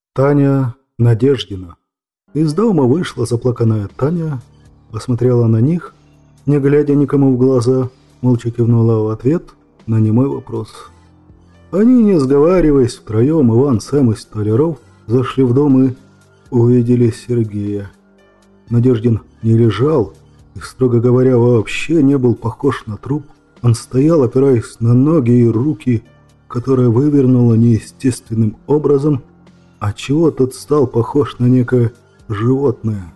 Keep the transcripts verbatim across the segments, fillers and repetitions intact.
Таня Надеждина. Из дома вышла заплаканная Таня, посмотрела на них, не глядя никому в глаза, молча кивнула в ответ на немой вопрос. Они, не сговариваясь, втроем, Иван, Сэм и Столяров, зашли в дом и увидели Сергея. Надеждин не лежал и, строго говоря, вообще не был похож на труп. Он стоял, опираясь на ноги и руки, которые вывернуло неестественным образом, отчего тот стал похож на некое животное.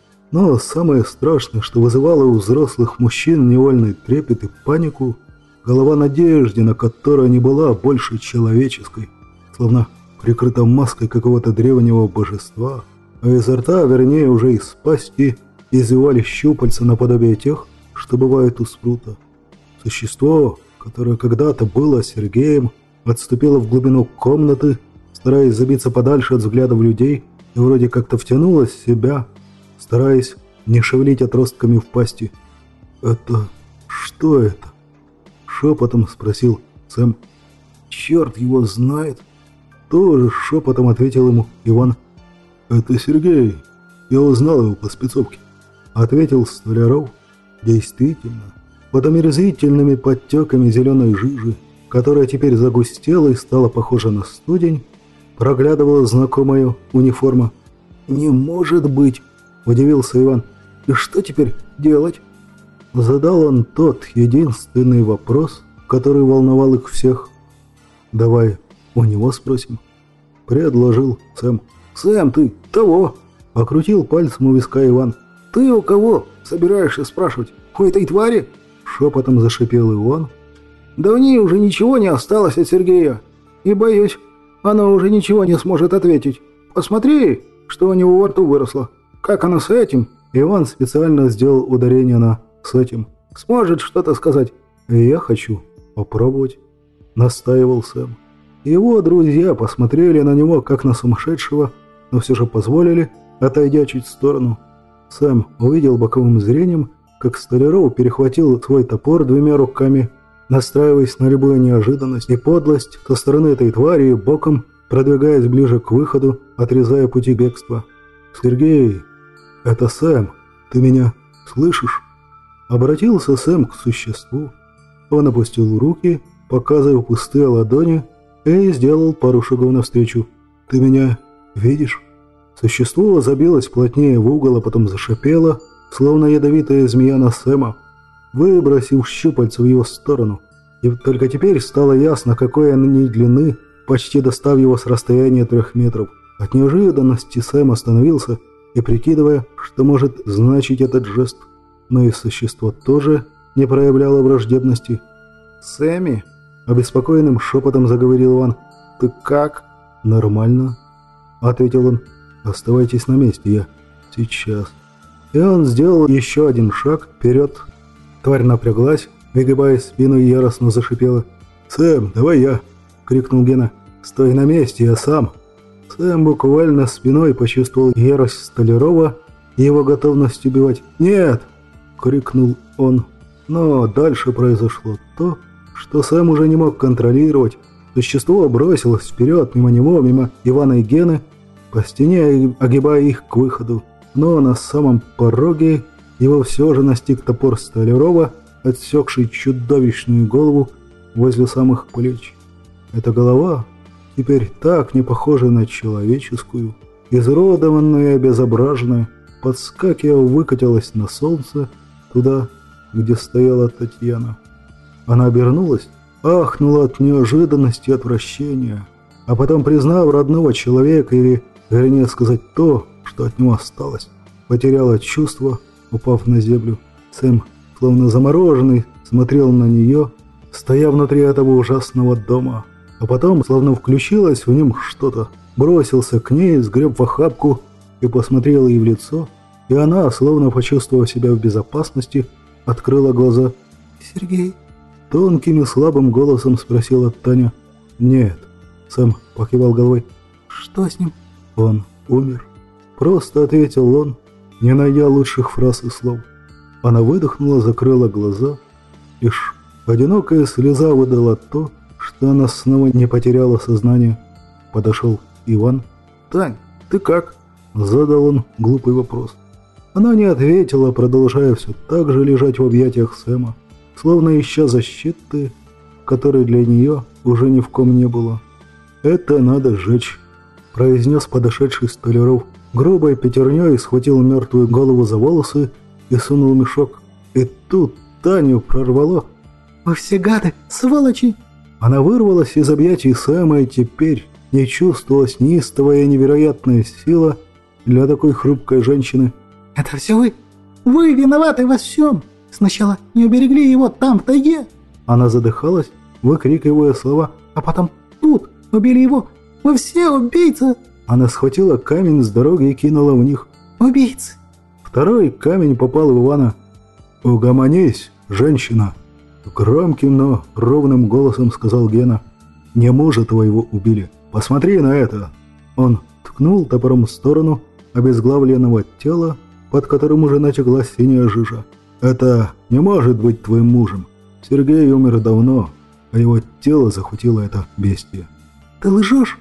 Но самое страшное, что вызывало у взрослых мужчин невольный трепет и панику, голова Надеждина, которая не была больше человеческой, словно прикрыта маской какого-то древнего божества, а изо рта, вернее уже из пасти, извивались щупальца наподобие тех, что бывают у спрута. Существо, которое когда-то было Сергеем, отступило в глубину комнаты, стараясь забиться подальше от взглядов людей, и вроде как-то втянуло в себя, стараясь не шевелить отростками в пасти. «Это... что это?» — шепотом спросил Сэм. «Черт его знает!» Тоже шепотом ответил ему Иван. «Это Сергей. Я узнал его по спецовке», — ответил Столяров. Действительно, под омерзительными подтеками зеленой жижи, которая теперь загустела и стала похожа на студень, проглядывала знакомая униформа. «Не может быть!» – удивился Иван. «И что теперь делать?» Задал он тот единственный вопрос, который волновал их всех. «Давай у него спросим», – предложил Сэм. «Сэм, ты того!» – покрутил пальцем у виска Иван. «Ты у кого собираешься спрашивать? У этой твари?» – шепотом зашипел Иван. «Да в ней уже ничего не осталось от Сергея. И боюсь, она уже ничего не сможет ответить. Посмотри, что у него во рту выросло. Как она с этим?» Иван специально сделал ударение на «с этим». «Сможет что-то сказать?» «Я хочу попробовать», — настаивал Сэм. Его друзья посмотрели на него, как на сумасшедшего, но все же позволили, отойдя чуть в сторону. Сэм увидел боковым зрением, как Столяров перехватил свой топор двумя руками, настраиваясь на любую неожиданность и подлость со стороны этой твари и боком, продвигаясь ближе к выходу, отрезая пути бегства. «Сергей, это Сэм, ты меня слышишь?» Обратился Сэм к существу. Он опустил руки, показывая пустые ладони, и сделал пару шагов навстречу. «Ты меня видишь?» Существо забилось плотнее в угол, а потом зашипело, словно ядовитая змея на Сэма, выбросив щупальца в его сторону. И только теперь стало ясно, какой они длины, почти достав его с расстояния трех метров. От неожиданности Сэм остановился и, прикидывая, что может значить этот жест, но и существо тоже не проявляло враждебности. «Сэмми?» – обеспокоенным шепотом заговорил Иван. «Ты как?» «Нормально», – ответил он. «Оставайтесь на месте, я сейчас». И он сделал еще один шаг вперед. Тварь напряглась, выгибая спину, и яростно зашипела. «Сэм, давай я!» – крикнул Гена. «Стой на месте, я сам!» Сэм буквально спиной почувствовал ярость Столярова и его готовность убивать. «Нет!» – крикнул он. Но дальше произошло то, что Сэм уже не мог контролировать. Существо бросилось вперед, мимо него, мимо Ивана и Гены, по стене, огибая их к выходу. Но на самом пороге его все же настиг топор Столярова, отсекший чудовищную голову возле самых плеч. Эта голова, теперь так не похожая на человеческую, изуродованная и обезображенная, подскакивая, выкатилась на солнце туда, где стояла Татьяна. Она обернулась, ахнула от неожиданности и отвращения, а потом, признав родного человека, или, вернее сказать, то, что от него осталось, потеряла чувство, упав на землю. Сэм, словно замороженный, смотрел на нее, стоя внутри этого ужасного дома. А потом, словно включилось в нем что-то, бросился к ней, сгреб в охапку и посмотрел ей в лицо. И она, словно почувствовав себя в безопасности, открыла глаза. «Сергей?» — тонким и слабым голосом спросила Таня. «Нет», — Сэм покивал головой. «Что с ним?» «Он умер», — просто ответил он, не найдя лучших фраз и слов. Она выдохнула, закрыла глаза. Лишь одинокая слеза выдала то, что она снова не потеряла сознание. Подошел Иван. «Тань, ты как?» – задал он глупый вопрос. Она не ответила, продолжая все так же лежать в объятиях Сэма, словно ища защиты, которой для нее уже ни в ком не было. «Это надо сжечь», – произнес подошедший Столяров. Грубой пятерней схватил мертвую голову за волосы и сунул в мешок. И тут Таню прорвало. «Вы все гады, сволочи!» Она вырвалась из объятий Сэма, и теперь не чувствовалась неистовая и невероятная сила для такой хрупкой женщины. «Это все вы? Вы виноваты во всем! Сначала не уберегли его там, в тайге!» Она задыхалась, выкрикивая слова. «А потом тут убили его! Вы все убийцы!» Она схватила камень с дороги и кинула в них. «Убийцы!» Второй камень попал в Ивана. «Угомонись, женщина!» Громким, но ровным голосом сказал Гена. «Не мужа твоего убили. Посмотри на это!» Он ткнул топором в сторону обезглавленного тела, под которым уже натекла синяя жижа. «Это не может быть твоим мужем. Сергей умер давно, а его тело захватило это бестие». «Ты лжешь?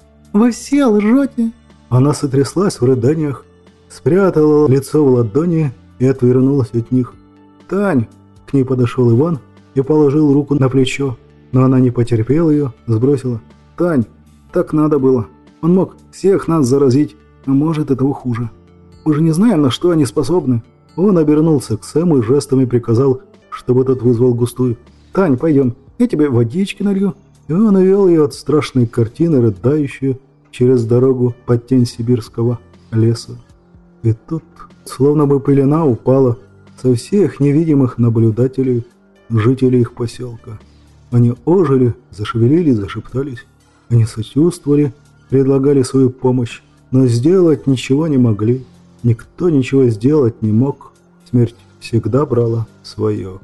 Вы все лжете?» Она сотряслась в рыданиях, спрятала лицо в ладони и отвернулась от них. «Тань!» — к ней подошел Иван и положил руку на плечо, но она не потерпела ее, сбросила. «Тань, так надо было. Он мог всех нас заразить, а может и того хуже. Мы же не знаем, на что они способны». Он обернулся к Сэму и жестами приказал, чтобы тот вызвал густую. «Тань, пойдем, я тебе водички налью». И он увел ее от страшной картины, рыдающую через дорогу под тень сибирского леса. И тут, словно бы пелена упала со всех невидимых наблюдателей, жителей их поселка. Они ожили, зашевелились, зашептались. Они сочувствовали, предлагали свою помощь, но сделать ничего не могли. Никто ничего сделать не мог. Смерть всегда брала свое.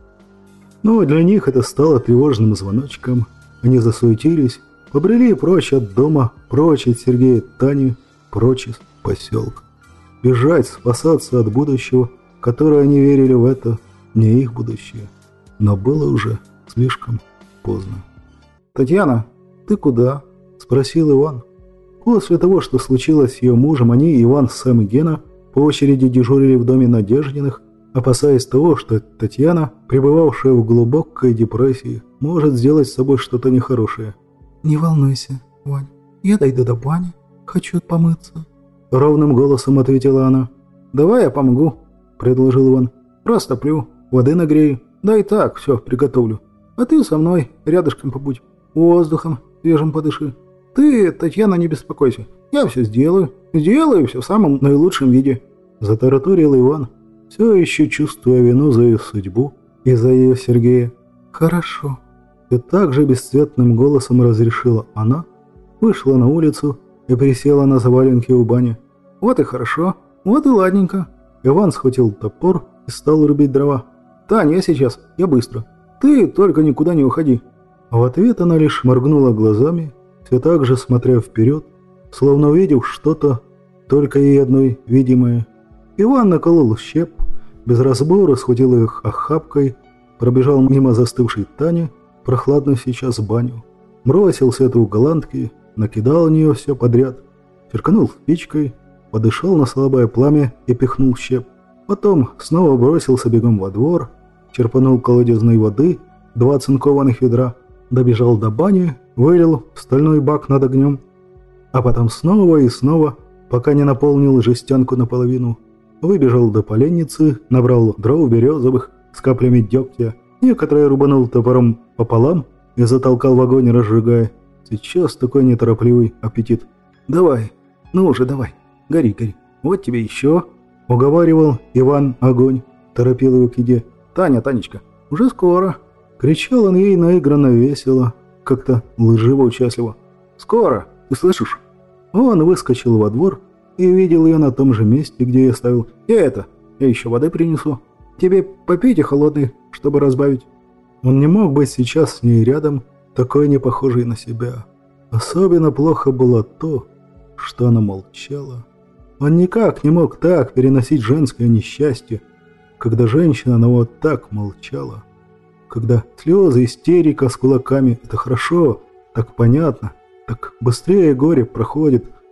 Но для них это стало тревожным звоночком. Они засуетились, побрели прочь от дома, прочь от Сергея и Тани, прочь из поселка. Бежать, спасаться от будущего, в которое они верили в это, не их будущее. Но было уже слишком поздно. «Татьяна, ты куда?» – спросил Иван. После того, что случилось с ее мужем, они, Иван, Сэм и Гена, по очереди дежурили в доме Надеждиных, опасаясь того, что Татьяна, пребывавшая в глубокой депрессии, может сделать с собой что-то нехорошее. «Не волнуйся, Вань, я дойду до бани, хочу помыться», — ровным голосом ответила она. «Давай я помогу», — предложил Иван. «Растоплю, воды нагрею, да и так все приготовлю. А ты со мной рядышком побудь, воздухом свежим подыши. Ты, Татьяна, не беспокойся, я все сделаю, сделаю все в самом наилучшем виде», — затараторил Иван, все еще чувствуя вину за ее судьбу и за ее Сергея. «Хорошо», — и так же бесцветным голосом разрешила она, вышла на улицу и присела на заваленке у бани. «Вот и хорошо, вот и ладненько». Иван схватил топор и стал рубить дрова. «Тань, я сейчас, я быстро. Ты только никуда не уходи». В ответ она лишь моргнула глазами, все так же смотря вперед, словно увидев что-то, только ей одной видимое. Иван наколол щеп, без разбора схватил их охапкой, пробежал мимо застывшей Тани, прохладно сейчас в баню, бросился это у голландки, накидал в нее все подряд, черканул спичкой, подышал на слабое пламя и пихнул щеп. Потом снова бросился бегом во двор, черпанул колодезной воды, два цинкованных ведра, добежал до бани, вылил в стальной бак над огнем, а потом снова и снова, пока не наполнил жестянку наполовину. Выбежал до поленницы, набрал дров березовых с каплями дегтя, некоторые рубанул топором пополам и затолкал в огонь, разжигая. Сейчас такой неторопливый аппетит. «Давай, ну уже давай, гори, гори, вот тебе еще», — уговаривал Иван огонь, торопил его к еде. «Таня, Танечка, уже скоро», — кричал он ей наигранно весело, как-то лживо-участливо. «Скоро, ты слышишь?» Он выскочил во двор и видел ее на том же месте, где я ставил. «Я это, я еще воды принесу. Тебе попейте холодной, чтобы разбавить». Он не мог быть сейчас с ней рядом, такой не похожей на себя. Особенно плохо было то, что она молчала. Он никак не мог так переносить женское несчастье, когда женщина, она вот так молчала. Когда слезы, истерика с кулаками – это хорошо, так понятно, так быстрее горе проходит.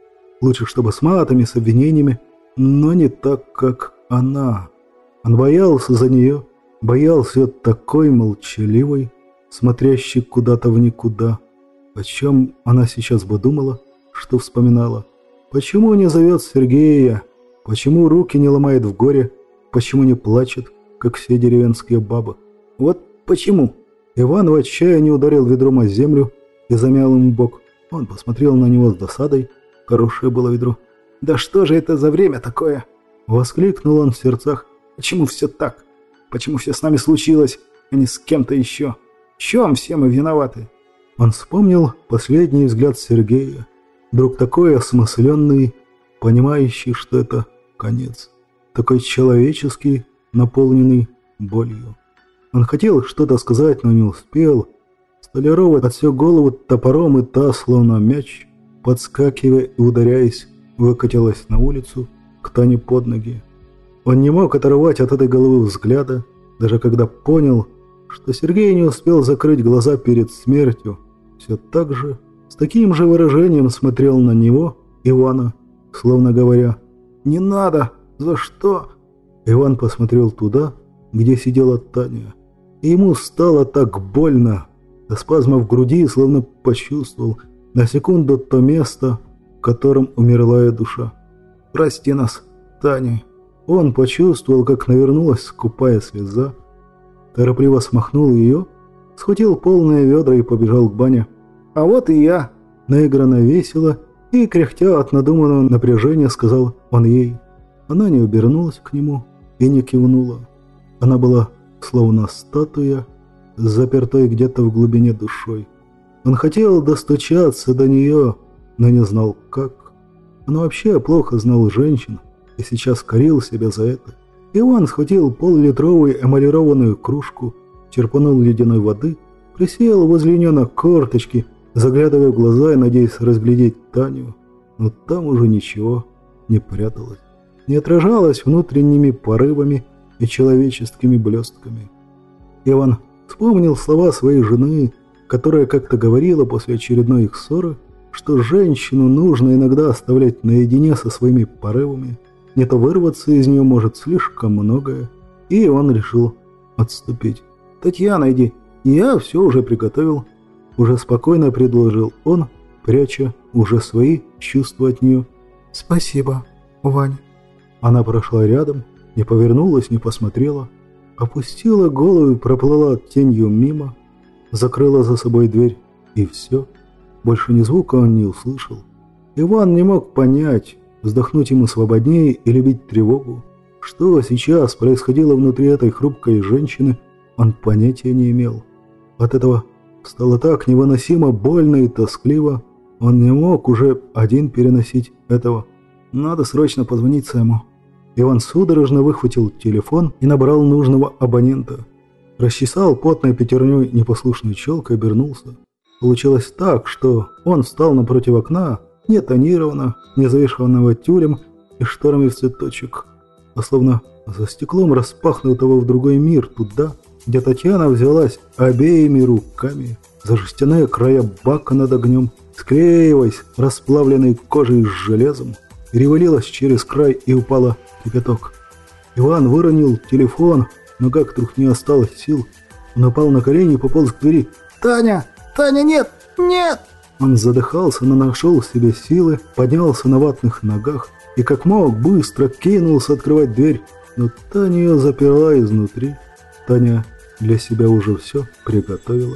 Лучше, чтобы с матами, с обвинениями, но не так, как она. Он боялся за нее, боялся такой молчаливой, смотрящей куда-то в никуда. О чем она сейчас бы думала, что вспоминала? Почему не зовет Сергея? Почему руки не ломает в горе? Почему не плачет, как все деревенские бабы? Вот почему? Иван в отчаянии ударил ведром о землю и замял им бок. Он посмотрел на него с досадой. Хорошее было ведро. «Да что же это за время такое?» Воскликнул он в сердцах. «Почему все так? Почему все с нами случилось, а не с кем-то еще? В чем все мы виноваты?» Он вспомнил последний взгляд Сергея. Вдруг такой осмысленный, понимающий, что это конец. Такой человеческий, наполненный болью. Он хотел что-то сказать, но не успел. Столярова отсек голову топором, и та, словно мяч, подскакивая и ударяясь, выкатилась на улицу к Тане под ноги. Он не мог оторвать от этой головы взгляда, даже когда понял, что Сергей не успел закрыть глаза перед смертью. Все так же, с таким же выражением смотрел на него, Ивана, словно говоря: «Не надо! За что?» Иван посмотрел туда, где сидела Таня, и ему стало так больно. До спазма в груди словно почувствовал на секунду то место, в котором умерла ее душа. «Прости нас, Таня!» Он почувствовал, как навернулась скупая слеза, торопливо смахнул ее, схватил полные ведра и побежал к бане. «А вот и я!» Наигранно весело и, кряхтя от надуманного напряжения, сказал он ей. Она не обернулась к нему и не кивнула. Она была словно статуя, запертой где-то в глубине душой. Он хотел достучаться до нее, но не знал как. Он вообще плохо знал женщин и сейчас корил себя за это. Иван схватил поллитровую эмалированную кружку, черпанул ледяной воды, присел возле нее на корточки, заглядывая в глаза и надеясь разглядеть Таню. Но там уже ничего не пряталось, не отражалось внутренними порывами и человеческими блестками. Иван вспомнил слова своей жены, которая как-то говорила после очередной их ссоры, что женщину нужно иногда оставлять наедине со своими порывами, не то вырваться из нее может слишком многое, и он решил отступить. «Татьяна, иди, я все уже приготовил», — уже спокойно предложил он, пряча уже свои чувства от нее. «Спасибо, Вань». Она прошла рядом, не повернулась, не посмотрела, опустила голову и проплыла тенью мимо, закрыла за собой дверь, и все. Больше ни звука он не услышал. Иван не мог понять, вздохнуть ему свободнее и любить тревогу. Что сейчас происходило внутри этой хрупкой женщины, он понятия не имел. От этого стало так невыносимо больно и тоскливо. Он не мог уже один переносить этого. Надо срочно позвонить Сэму. Иван судорожно выхватил телефон и набрал нужного абонента. Расчесал потной пятерней непослушную челку и обернулся. Получилось так, что он встал напротив окна, не тонированно, не завешенного тюлем и шторами в цветочек, а словно за стеклом распахнутого в другой мир, туда, где Татьяна взялась обеими руками за жестяные края бака над огнем, склеиваясь расплавленной кожей с железом, перевалилась через край и упала в кипяток. Иван выронил телефон, но как вдруг не осталось сил, он упал на колени и пополз к двери. «Таня! Таня, нет! Нет!» Он задыхался, но нашел в себе силы, поднялся на ватных ногах и как мог быстро кинулся открывать дверь, но Таня ее заперла изнутри. Таня для себя уже все приготовила.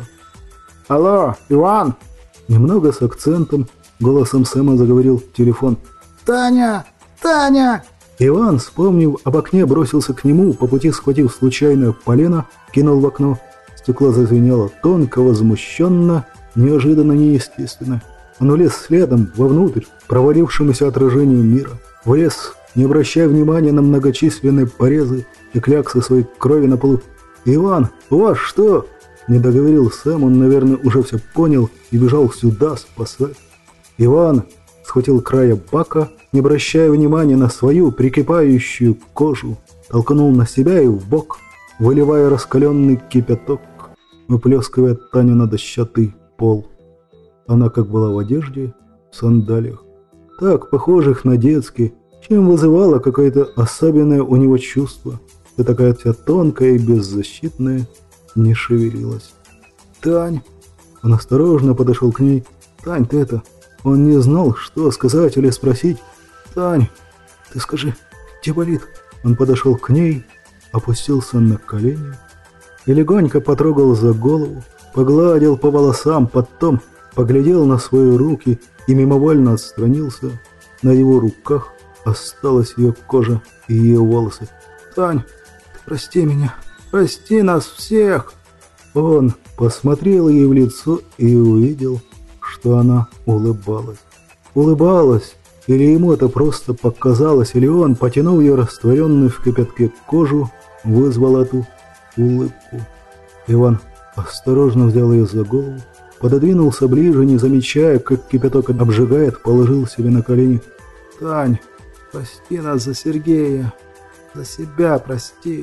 «Алло, Иван!» Немного с акцентом голосом Сэма заговорил телефон. «Таня! Таня!» Иван, вспомнив об окне, бросился к нему, по пути схватив случайное полено, кинул в окно. Стекло зазвенело тонко, возмущенно, неожиданно, неестественно. Он влез следом, вовнутрь, провалившемуся отражению мира. Влез, не обращая внимания на многочисленные порезы и кляксы своей крови на полу. «Иван, у вас что?» Не договорил Сэм, он, наверное, уже все понял и бежал сюда спасать. Иван схватил края бака, не обращая внимания на свою прикипающую кожу, толкнул на себя и в бок, выливая раскаленный кипяток, выплескивая Таню на дощатый пол. Она как была в одежде, в сандалиях, так похожих на детские, чем вызывало какое-то особенное у него чувство. И такая вся тонкая и беззащитная не шевелилась. «Тань!» Он осторожно подошел к ней. «Тань, ты это...» Он не знал, что сказать или спросить. «Тань, ты скажи, где болит?» Он подошел к ней, опустился на колени и легонько потрогал за голову, погладил по волосам, потом поглядел на свои руки и мимовольно отстранился. На его руках осталась ее кожа и ее волосы. «Тань, ты прости меня, прости нас всех!» Он посмотрел ей в лицо и увидел, что она улыбалась. Улыбалась, или ему это просто показалось, или он, потянув ее растворенную в кипятке кожу, вызвал эту улыбку. Иван осторожно взял ее за голову, пододвинулся ближе, не замечая, как кипяток обжигает, положил себе на колени. «Тань, прости нас за Сергея, за себя прости.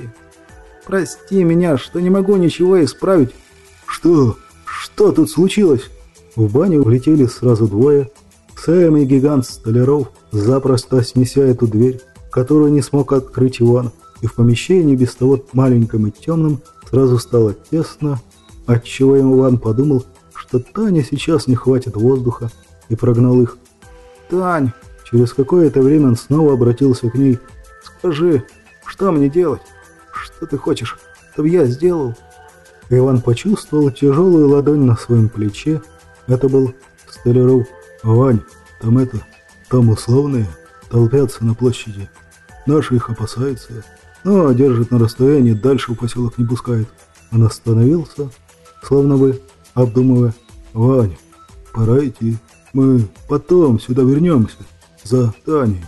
Прости меня, что не могу ничего исправить». «Что? Что тут случилось?» В баню влетели сразу двое. Сэм и гигант Столяров, запросто снеся эту дверь, которую не смог открыть Иван, и в помещении, без того маленьком и темном, сразу стало тесно, отчего Иван подумал, что Тане сейчас не хватит воздуха, и прогнал их. «Тань!» Через какое-то время он снова обратился к ней. «Скажи, что мне делать? Что ты хочешь, чтобы я сделал?» Иван почувствовал тяжелую ладонь на своем плече. Это был Столяров. «Вань, там это, там условные толпятся на площади. Наши их опасаются, но держит на расстоянии, дальше в поселок не пускает». Он остановился, словно бы обдумывая. «Вань, пора идти. Мы потом сюда вернемся. За Таней».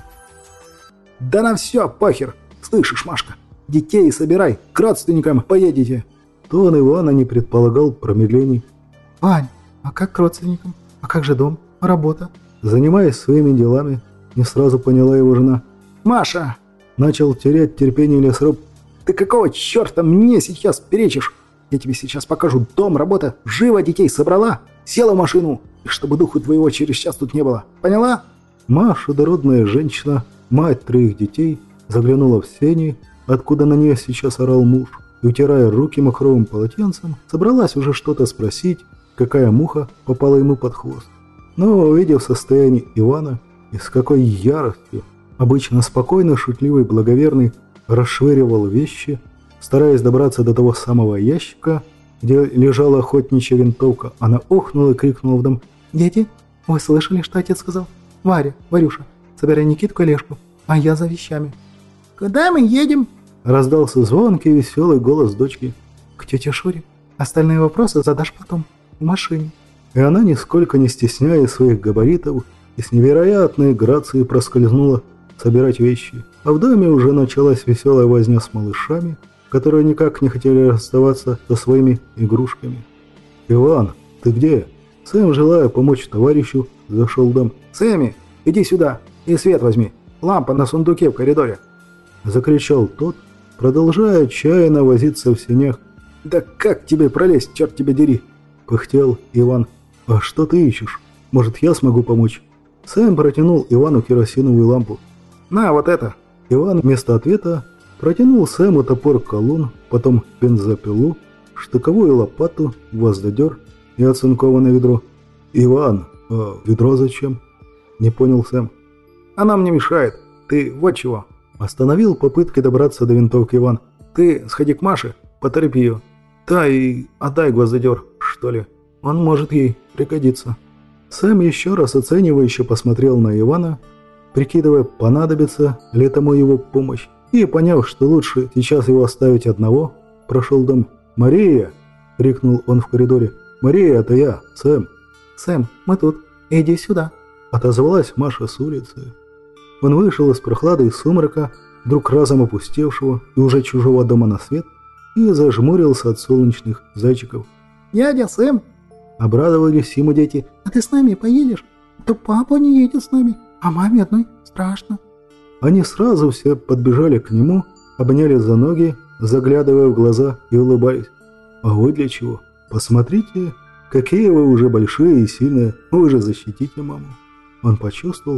«Да на все похер! Слышишь, Машка? Детей собирай, к родственникам поедете!» Тон Ивана не предполагал промедлений. «Вань, а как к родственникам? А как же дом? Работа?» Занимаясь своими делами, не сразу поняла его жена. «Маша!» Начал терять терпение Лесруб. «Ты какого черта мне сейчас перечишь? Я тебе сейчас покажу дом, работа. Живо детей собрала, села в машину, и чтобы духу твоего через час тут не было. Поняла?» Маша, дородная женщина, мать троих детей, заглянула в сени, откуда на нее сейчас орал муж, и, утирая руки махровым полотенцем, собралась уже что-то спросить, какая муха попала ему под хвост. Но, увидев состояние Ивана, и с какой яростью, обычно спокойно, шутливый, благоверный, расшвыривал вещи, стараясь добраться до того самого ящика, где лежала охотничья винтовка, она охнула и крикнула в дом. «Дети, вы слышали, что отец сказал? Варя, Варюша, собирай Никитку и Лешку, а я за вещами». «Куда мы едем?» Раздался звонкий веселый голос дочки. «К тете Шуре. Остальные вопросы задашь потом, в машине». И она, нисколько не стесняя своих габаритов, и с невероятной грацией проскользнула собирать вещи. А в доме уже началась веселая возня с малышами, которые никак не хотели расставаться со своими игрушками. «Иван, ты где?» Сэм, желая помочь товарищу, зашел в дом. «Сэмми, иди сюда и свет возьми. Лампа на сундуке в коридоре». Закричал тот, продолжая отчаянно возиться в сенях. «Да как тебе пролезть, черт тебя дери!» Пыхтел Иван. «А что ты ищешь? Может, я смогу помочь?» Сэм протянул Ивану керосиновую лампу. «На, вот это!» Иван вместо ответа протянул Сэму топор-колун, потом бензопилу, штыковую лопату, гвоздодер и оцинкованное ведро. «Иван, а ведро зачем?» Не понял Сэм. «Она мне мешает. Ты вот чего!» Остановил попытки добраться до винтовки Иван. «Ты сходи к Маше, поторопи ее. Да и отдай гвоздодер, что ли. Он может ей пригодиться». Сэм еще раз оценивающе посмотрел на Ивана, прикидывая, понадобится ли тому его помощь, и, поняв, что лучше сейчас его оставить одного, прошел в дом. «Мария!» — крикнул он в коридоре. «Мария, это я, Сэм!» «Сэм, мы тут. Иди сюда!» — отозвалась Маша с улицы. Он вышел из прохлады и сумрака, вдруг разом опустевшего и уже чужого дома на свет, и зажмурился от солнечных зайчиков. «Дядя Сэм!» — обрадовались ему дети. «А ты с нами поедешь? То папа не едет с нами, а маме одной страшно». Они сразу все подбежали к нему, обняли за ноги, заглядывая в глаза и улыбаясь. «А вы для чего? Посмотрите, какие вы уже большие и сильные, вы же защитите маму». Он почувствовал,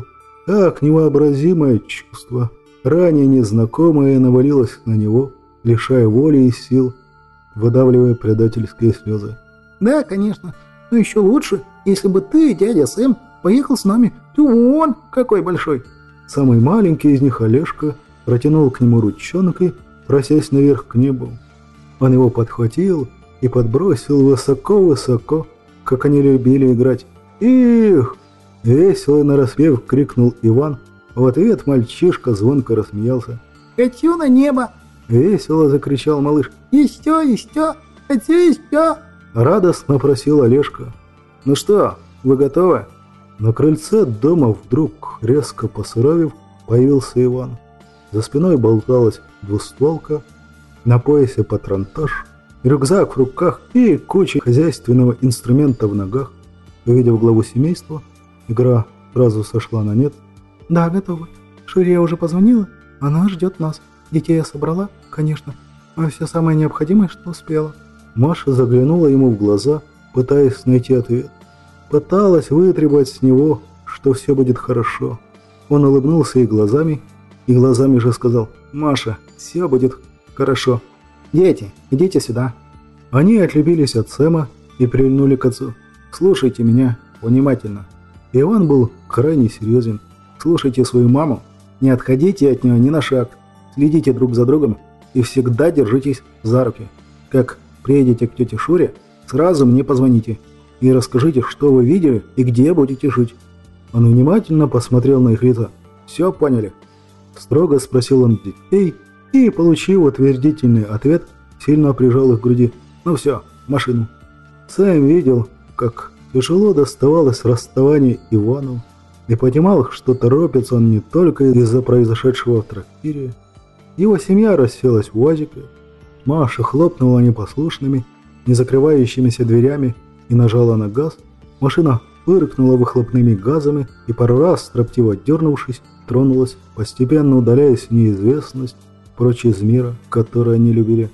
как невообразимое чувство, ранее незнакомое, навалилось на него, лишая воли и сил, выдавливая предательские слезы. «Да, конечно. Но еще лучше, если бы ты, дядя Сэм, поехал с нами. Ты вон какой большой!» Самый маленький из них, Олежка, протянул к нему ручонкой, просясь наверх к небу. Он его подхватил и подбросил высоко-высоко, как они любили играть. «Их!» — весело нараспев крикнул Иван. В ответ мальчишка звонко рассмеялся. «Хочу на небо!» — весело закричал малыш. «Еще, еще! Хочу еще!» — радостно просил Олежка. «Ну что, вы готовы?» На крыльце дома вдруг, резко посуровев, появился Иван. За спиной болталась двустволка, на поясе патронтаж, рюкзак в руках и куча хозяйственного инструмента в ногах. Увидев главу семейства, игра сразу сошла на нет. «Да, готовы. Шурия уже позвонила. Она ждет нас. Детей я собрала, конечно, а все самое необходимое, что успела». Маша заглянула ему в глаза, пытаясь найти ответ. Пыталась вытребовать с него, что все будет хорошо. Он улыбнулся ей глазами, и глазами же сказал: «Маша, все будет хорошо. Дети, идите сюда». Они отлепились от Сэма и прильнули к отцу. «Слушайте меня внимательно». Иван был крайне серьезен. «Слушайте свою маму, не отходите от нее ни на шаг, следите друг за другом и всегда держитесь за руки. Как приедете к тете Шуре, сразу мне позвоните и расскажите, что вы видели и где будете жить». Он внимательно посмотрел на их лица. «Все поняли?» Строго спросил он детей и, получив утвердительный ответ, сильно прижал их к груди. «Ну все, в машину». Сэм видел, как тяжело доставалось расставание Ивану, и понимал, что торопится он не только из-за произошедшего в трактире. Его семья расселась в УАЗике. Маша хлопнула непослушными, не закрывающимися дверями и нажала на газ. Машина вырыкнула выхлопными газами и пару раз, строптиво дернувшись, тронулась, постепенно удаляясь в неизвестность, прочь из мира, который они любили.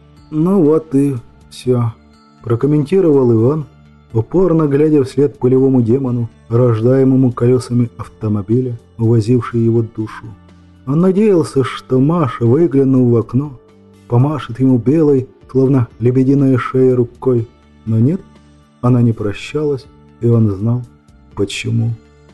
«Ну вот и все», – прокомментировал Иван, упорно глядя вслед пылевому демону, рождаемому колесами автомобиля, увозившей его душу. Он надеялся, что Маша, выглянув в окно, помашет ему белой, словно лебединая шея, рукой. Но нет, она не прощалась, и он знал, почему.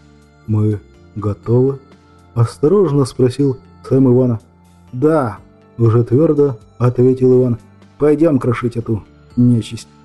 «Мы готовы?» – осторожно спросил Сэм Ивана. «Да», – уже твердо ответил Иван. «Пойдем крошить эту нечисть».